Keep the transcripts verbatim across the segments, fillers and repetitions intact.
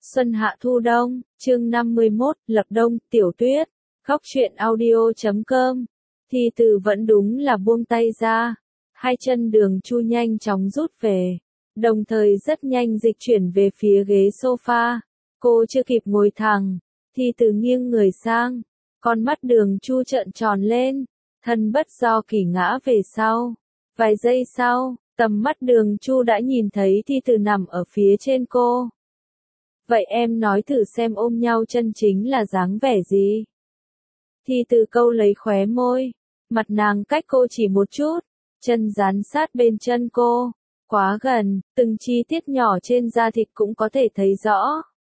Xuân hạ thu đông, chương năm mươi mốt, Lập Đông, Tiểu Tuyết, Góc truyện audio chấm com. Thi Từ vẫn đúng là buông tay ra, hai chân Đường Chu nhanh chóng rút về, đồng thời rất nhanh dịch chuyển về phía ghế sofa. Cô chưa kịp ngồi thẳng, Thi Từ nghiêng người sang, con mắt Đường Chu trợn tròn lên, thân bất do kỷ ngã về sau. Vài giây sau, tầm mắt Đường Chu đã nhìn thấy Thi Từ nằm ở phía trên cô. Vậy em nói thử xem ôm nhau chân chính là dáng vẻ gì? Thi Từ câu lấy khóe môi, mặt nàng cách cô chỉ một chút, chân dán sát bên chân cô, quá gần, từng chi tiết nhỏ trên da thịt cũng có thể thấy rõ.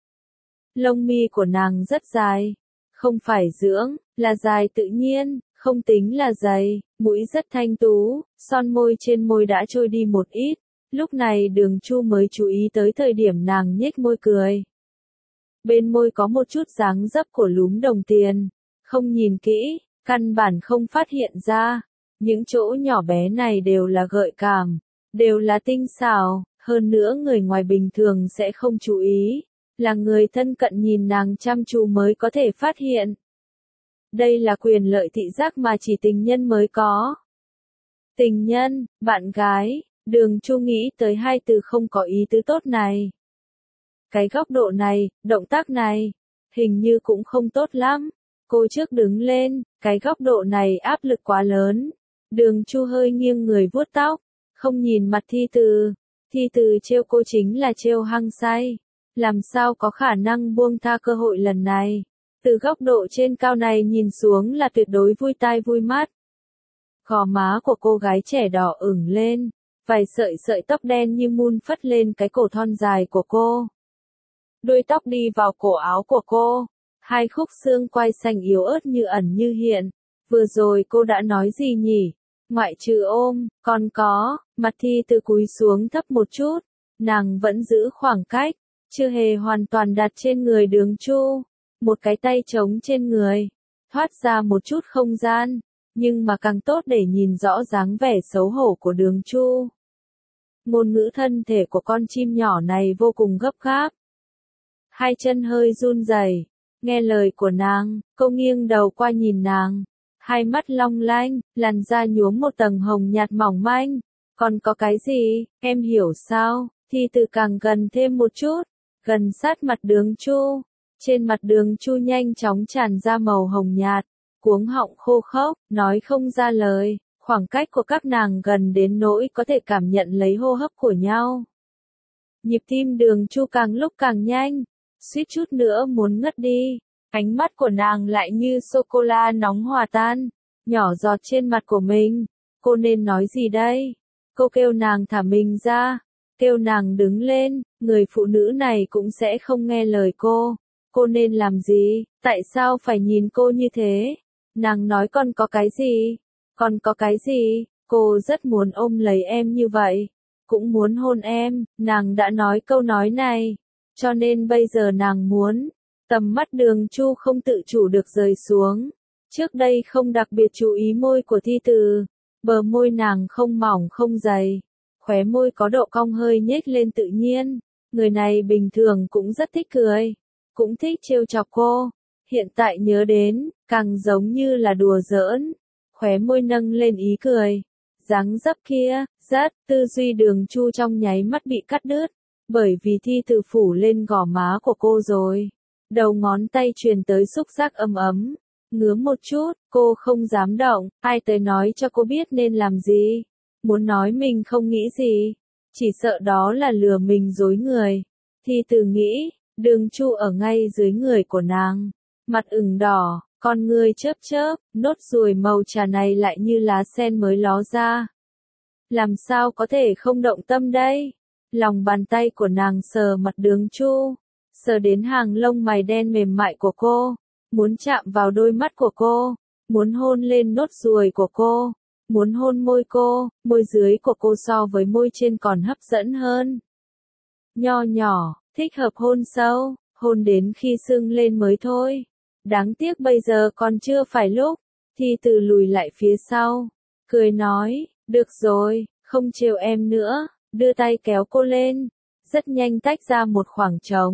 Lông mi của nàng rất dài, không phải dưỡng, là dài tự nhiên, không tính là dày, mũi rất thanh tú, son môi trên môi đã trôi đi một ít. Lúc này Đường Chu mới chú ý tới thời điểm nàng nhếch môi cười. Bên môi có một chút dáng dấp của lúm đồng tiền, không nhìn kỹ, căn bản không phát hiện ra. Những chỗ nhỏ bé này đều là gợi cảm, đều là tinh xảo, hơn nữa người ngoài bình thường sẽ không chú ý, là người thân cận nhìn nàng chăm chú mới có thể phát hiện. Đây là quyền lợi thị giác mà chỉ tình nhân mới có. Tình nhân, bạn gái. Đường Chu nghĩ tới hai từ không có ý tứ tốt này. Cái góc độ này, động tác này, hình như cũng không tốt lắm. Cô trước đứng lên, cái góc độ này áp lực quá lớn. Đường Chu hơi nghiêng người vuốt tóc, không nhìn mặt Thi Từ. Thi Từ trêu cô chính là trêu hăng say. Làm sao có khả năng buông tha cơ hội lần này. Từ góc độ trên cao này nhìn xuống là tuyệt đối vui tai vui mắt. Gò má của cô gái trẻ đỏ ửng lên. Vài sợi sợi tóc đen như mun phất lên cái cổ thon dài của cô. Đuôi tóc đi vào cổ áo của cô. Hai khúc xương quai xanh yếu ớt như ẩn như hiện. Vừa rồi cô đã nói gì nhỉ? Ngoại trừ ôm, còn có, mặt Thi Từ cúi xuống thấp một chút. Nàng vẫn giữ khoảng cách, chưa hề hoàn toàn đặt trên người Đường Chu. Một cái tay trống trên người, thoát ra một chút không gian. Nhưng mà càng tốt để nhìn rõ dáng vẻ xấu hổ của Đường Chu. Ngôn ngữ thân thể của con chim nhỏ này vô cùng gấp gáp. Hai chân hơi run rẩy, nghe lời của nàng, cô nghiêng đầu qua nhìn nàng. Hai mắt long lanh, làn da nhuốm một tầng hồng nhạt mỏng manh. Còn có cái gì, em hiểu sao? Thi Từ càng gần thêm một chút, gần sát mặt Đường Chu. Trên mặt Đường Chu nhanh chóng tràn ra màu hồng nhạt. Cuống họng khô khốc, nói không ra lời, khoảng cách của các nàng gần đến nỗi có thể cảm nhận lấy hô hấp của nhau. Nhịp tim Đường Chu càng lúc càng nhanh, suýt chút nữa muốn ngất đi, ánh mắt của nàng lại như sô-cô-la nóng hòa tan, nhỏ giọt trên mặt của mình. Cô nên nói gì đây? Cô kêu nàng thả mình ra, kêu nàng đứng lên, người phụ nữ này cũng sẽ không nghe lời cô. Cô nên làm gì? Tại sao phải nhìn cô như thế? Nàng nói còn có cái gì? Còn có cái gì? Cô rất muốn ôm lấy em như vậy. Cũng muốn hôn em, nàng đã nói câu nói này. Cho nên bây giờ nàng muốn. Tầm mắt Đường Chu không tự chủ được rời xuống. Trước đây không đặc biệt chú ý môi của Thi Từ. Bờ môi nàng không mỏng không dày. Khóe môi có độ cong hơi nhếch lên tự nhiên. Người này bình thường cũng rất thích cười. Cũng thích trêu chọc cô. Hiện tại nhớ đến, càng giống như là đùa giỡn. Khóe môi nâng lên ý cười. Dáng dấp kia, rất, tư duy Đường Chu trong nháy mắt bị cắt đứt. Bởi vì Thi Từ phủ lên gò má của cô rồi. Đầu ngón tay truyền tới xúc giác ấm ấm. Ngứa một chút, cô không dám động. Ai tới nói cho cô biết nên làm gì. Muốn nói mình không nghĩ gì. Chỉ sợ đó là lừa mình dối người. Thi Từ nghĩ, Đường Chu ở ngay dưới người của nàng. Mặt ửng đỏ, con ngươi chớp chớp, nốt ruồi màu trà này lại như lá sen mới ló ra. Làm sao có thể không động tâm đây? Lòng bàn tay của nàng sờ mặt Đường Chu, sờ đến hàng lông mày đen mềm mại của cô, muốn chạm vào đôi mắt của cô, muốn hôn lên nốt ruồi của cô, muốn hôn môi cô, môi dưới của cô so với môi trên còn hấp dẫn hơn. Nho nhỏ, thích hợp hôn sâu, hôn đến khi sưng lên mới thôi. Đáng tiếc bây giờ còn chưa phải lúc. Thi Từ lùi lại phía sau, cười nói, được rồi, không trêu em nữa, đưa tay kéo cô lên, rất nhanh tách ra một khoảng trống.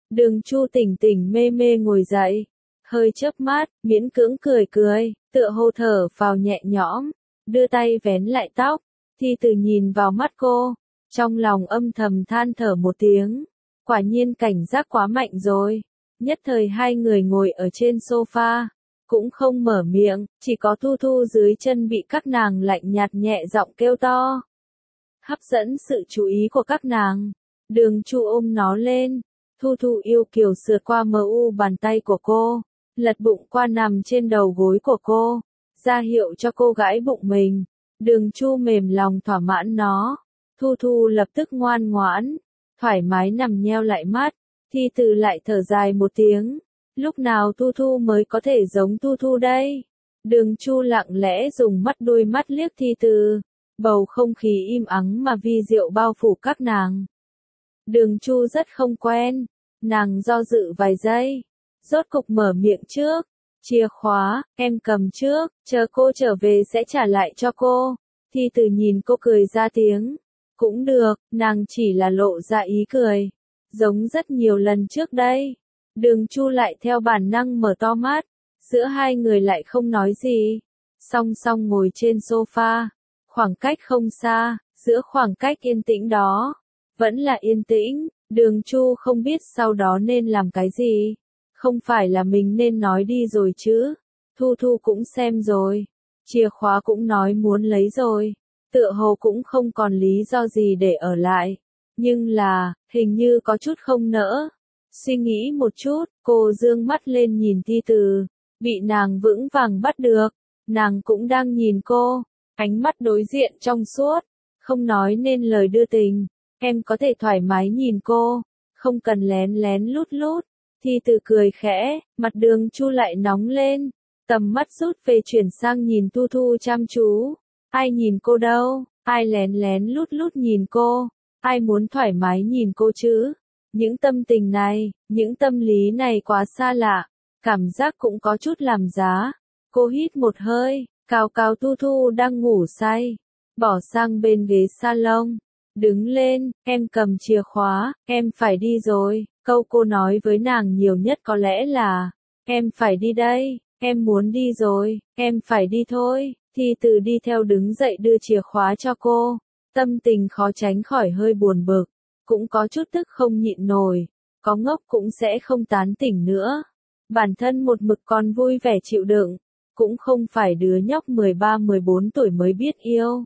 Đường Chu tỉnh tỉnh mê mê ngồi dậy, hơi chớp mắt, miễn cưỡng cười cười, tựa hồ thở vào nhẹ nhõm, đưa tay vén lại tóc, Thi Từ nhìn vào mắt cô, trong lòng âm thầm than thở một tiếng, quả nhiên cảnh giác quá mạnh rồi. Nhất thời hai người ngồi ở trên sofa, cũng không mở miệng, chỉ có Thu Thu dưới chân bị các nàng lạnh nhạt nhẹ giọng kêu to, hấp dẫn sự chú ý của các nàng. Đường Chu ôm nó lên, Thu Thu yêu kiều sượt qua mờ u bàn tay của cô, lật bụng qua nằm trên đầu gối của cô, ra hiệu cho cô gãi bụng mình. Đường Chu mềm lòng thỏa mãn nó, Thu Thu lập tức ngoan ngoãn, thoải mái nằm nheo lại mắt. Thi Từ lại thở dài một tiếng, lúc nào Thu Thu mới có thể giống Thu Thu đây? Đường Chu lặng lẽ dùng mắt đôi mắt liếc Thi Từ, bầu không khí im ắng mà vi diệu bao phủ các nàng. Đường Chu rất không quen, nàng do dự vài giây, rốt cục mở miệng trước, chìa khóa, em cầm trước, chờ cô trở về sẽ trả lại cho cô. Thi Từ nhìn cô cười ra tiếng, cũng được, nàng chỉ là lộ ra ý cười, giống rất nhiều lần trước đây. Đường Chu lại theo bản năng mở to mắt, giữa hai người lại không nói gì, song song ngồi trên sofa, khoảng cách không xa, giữa khoảng cách yên tĩnh đó, vẫn là yên tĩnh. Đường Chu không biết sau đó nên làm cái gì, không phải là mình nên nói đi rồi chứ, Thu Thu cũng xem rồi, chìa khóa cũng nói muốn lấy rồi, tựa hồ cũng không còn lý do gì để ở lại, nhưng là, hình như có chút không nỡ. Suy nghĩ một chút, cô dương mắt lên nhìn Thi Từ, bị nàng vững vàng bắt được, nàng cũng đang nhìn cô, ánh mắt đối diện trong suốt, không nói nên lời đưa tình, em có thể thoải mái nhìn cô, không cần lén lén lút lút. Thi Từ cười khẽ, mặt Đường Chu lại nóng lên, tầm mắt rút về chuyển sang nhìn Thu Thu chăm chú, ai nhìn cô đâu, ai lén lén lút lút nhìn cô, ai muốn thoải mái nhìn cô chứ. Những tâm tình này, những tâm lý này quá xa lạ, cảm giác cũng có chút làm giá. Cô hít một hơi, cào cào Thu Thu đang ngủ say, bỏ sang bên ghế salon, đứng lên, em cầm chìa khóa, em phải đi rồi. Câu cô nói với nàng nhiều nhất có lẽ là, em phải đi đây, em muốn đi rồi, em phải đi thôi. Thi Từ đi theo đứng dậy đưa chìa khóa cho cô, tâm tình khó tránh khỏi hơi buồn bực, cũng có chút tức không nhịn nổi, có ngốc cũng sẽ không tán tỉnh nữa. Bản thân một mực còn vui vẻ chịu đựng, cũng không phải đứa nhóc mười ba mười bốn tuổi mới biết yêu.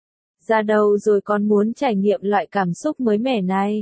Ra đầu rồi còn muốn trải nghiệm loại cảm xúc mới mẻ này.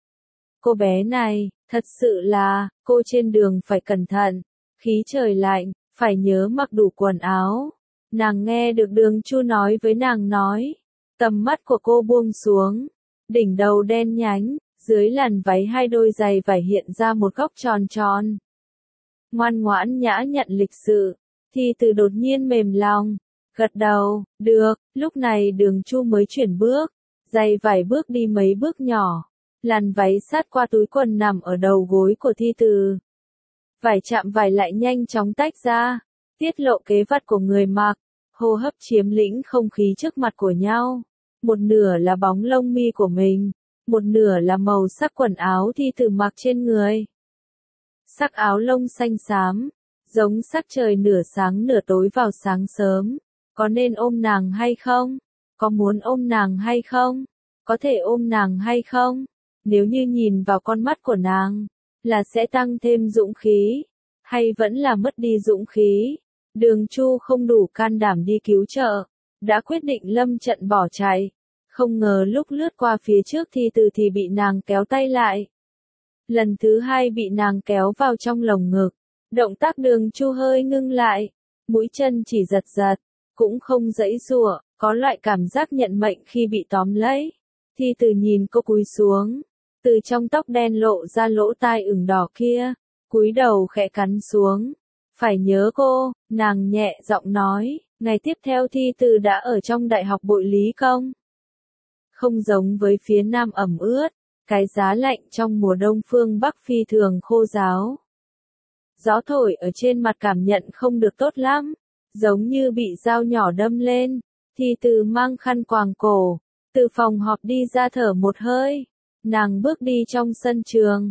Cô bé này, thật sự là, cô trên đường phải cẩn thận, khí trời lạnh, phải nhớ mặc đủ quần áo. Nàng nghe được Đường Chu nói với nàng nói, tầm mắt của cô buông xuống, đỉnh đầu đen nhánh, dưới làn váy hai đôi giày vải hiện ra một góc tròn tròn. Ngoan ngoãn nhã nhặn lịch sự, Thi Từ đột nhiên mềm lòng, gật đầu, được. Lúc này Đường Chu mới chuyển bước, giày vải bước đi mấy bước nhỏ, làn váy sát qua túi quần nằm ở đầu gối của Thi Từ. Vải chạm vải lại nhanh chóng tách ra, tiết lộ kế vật của người mặc, hô hấp chiếm lĩnh không khí trước mặt của nhau. Một nửa là bóng lông mi của mình, một nửa là màu sắc quần áo Thi Từ mặc trên người. Sắc áo lông xanh xám, giống sắc trời nửa sáng nửa tối vào sáng sớm. Có nên ôm nàng hay không? Có muốn ôm nàng hay không? Có thể ôm nàng hay không? Nếu như nhìn vào con mắt của nàng, là sẽ tăng thêm dũng khí, hay vẫn là mất đi dũng khí? Đường Chu không đủ can đảm đi cứu trợ, đã quyết định lâm trận bỏ chạy. Không ngờ lúc lướt qua phía trước Thi Từ thì bị nàng kéo tay lại. Lần thứ hai bị nàng kéo vào trong lồng ngực, động tác Đường Chu hơi ngưng lại, mũi chân chỉ giật giật, cũng không giãy giụa, có loại cảm giác nhận mệnh khi bị tóm lấy. Thi Từ nhìn cô cúi xuống, từ trong tóc đen lộ ra lỗ tai ửng đỏ kia, cúi đầu khẽ cắn xuống. Phải nhớ cô, nàng nhẹ giọng nói, ngày tiếp theo Thi Từ đã ở trong Đại học Bội Lý Công. Không giống với phía Nam ẩm ướt, cái giá lạnh trong mùa đông phương Bắc phi thường khô ráo. Gió thổi ở trên mặt cảm nhận không được tốt lắm, giống như bị dao nhỏ đâm lên. Thi Từ mang khăn quàng cổ, từ phòng họp đi ra thở một hơi. Nàng bước đi trong sân trường,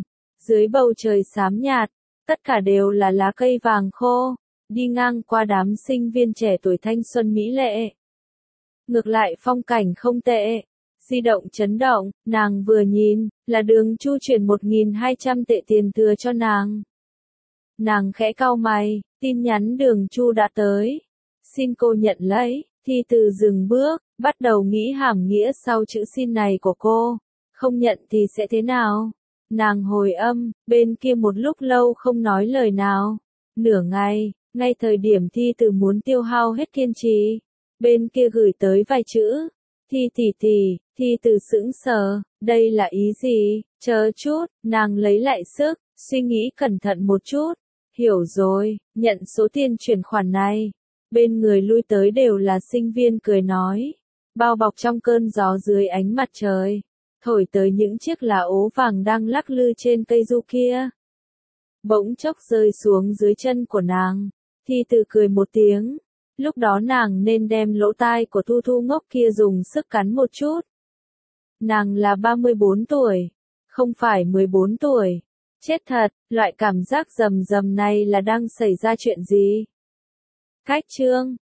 Dưới bầu trời xám nhạt, tất cả đều là lá cây vàng khô, đi ngang qua đám sinh viên trẻ tuổi thanh xuân mỹ lệ. Ngược lại phong cảnh không tệ. Di động chấn động, nàng vừa nhìn, là Đường Chu chuyển một nghìn hai trăm tệ tiền thừa cho nàng. Nàng khẽ cau mày, tin nhắn Đường Chu đã tới. Xin cô nhận lấy, Thi Từ dừng bước, bắt đầu nghĩ hàm nghĩa sau chữ xin này của cô. Không nhận thì sẽ thế nào? Nàng hồi âm, bên kia một lúc lâu không nói lời nào. Nửa ngày, ngay thời điểm Thi Từ muốn tiêu hao hết kiên trì, bên kia gửi tới vài chữ. Thi tỷ tỷ, Thi Từ sững sờ, đây là ý gì? Chờ chút, nàng lấy lại sức, suy nghĩ cẩn thận một chút. Hiểu rồi, nhận số tiền chuyển khoản này. Bên người lui tới đều là sinh viên cười nói. Bao bọc trong cơn gió dưới ánh mặt trời. Thổi tới những chiếc lá ố vàng đang lắc lư trên cây du kia. Bỗng chốc rơi xuống dưới chân của nàng. Thi Từ cười một tiếng. Lúc đó nàng nên đem lỗ tai của Thu Thu ngốc kia dùng sức cắn một chút. Nàng là ba mươi bốn tuổi, không phải mười bốn tuổi. Chết thật, loại cảm giác rầm rầm này là đang xảy ra chuyện gì? Cách chương